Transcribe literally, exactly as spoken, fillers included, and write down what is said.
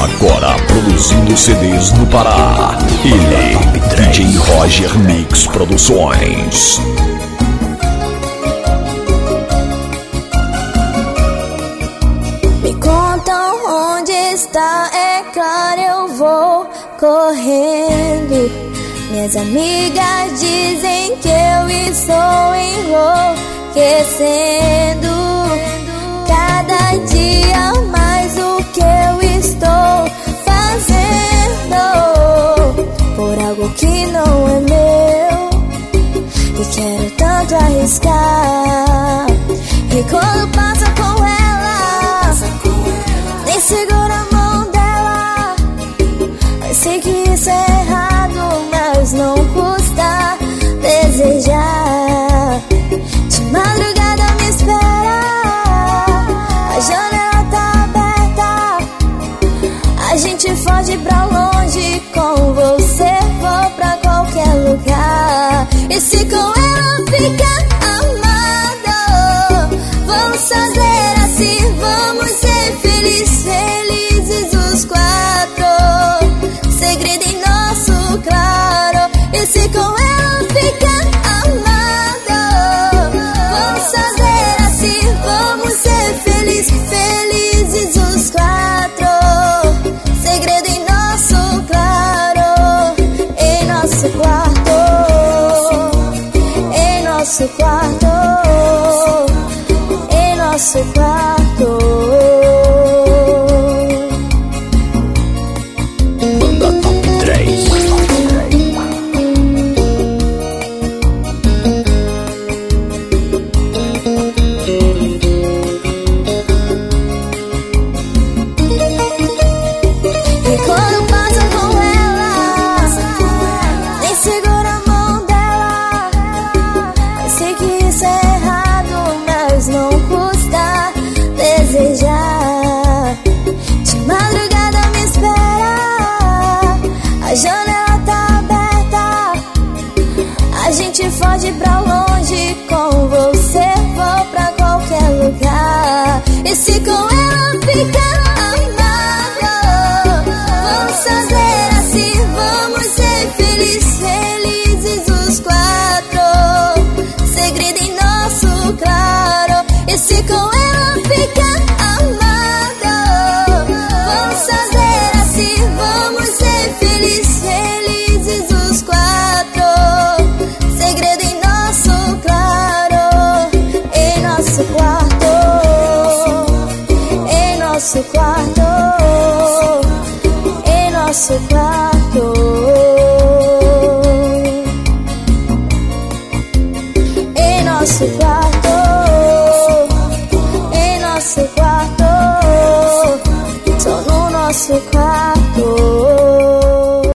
Agora produzindo C Ds no Pará. Ele, D J Roger Mix Produções. Me contam onde está, é claro eu vou correndo. Minhas amigas dizem que eu estou enlouquecendo. Cada dia mais o que eu estou fazendo por algo que não é meu, e quero tanto arriscar. E quando passa com ela, nem segura a mão dela. Eu sei que isso é errado, mas não custa desejar. De madrugada me espera, a janela tá aberta. A gente foge pra longe, com você vou pra qualquer lugar. E se com ela ficar amado, vamos fazer assim, vamos ser felizes, felizes os quatro. Segredo em nosso claro. E se com ela ficar amado, vamos fazer assim, vamos ser felizes, felizes os quatro. Segredo em nosso claro, em nosso quarto, em nosso quarto, em nosso quarto. Banda Top três. E quando passa com ela, nem segura a mão dela. Eu sei que isso é errado, mas não custa desejar. De madrugada me espera, a janela tá aberta. A gente foge pra longe, com você vou pra qualquer lugar. E se com ela ficar amado, vamos fazer assim, vamos ser felizes, felizes os quatro. Segredo em nosso claro. E se com ela ficar amado, vamos fazer assim, vamos ser felizes, felizes os quatro. Segredo em nosso claro, em nosso quarto, em nosso quarto, em nosso quarto, em nosso quarto, em nosso quarto, só no nosso quarto.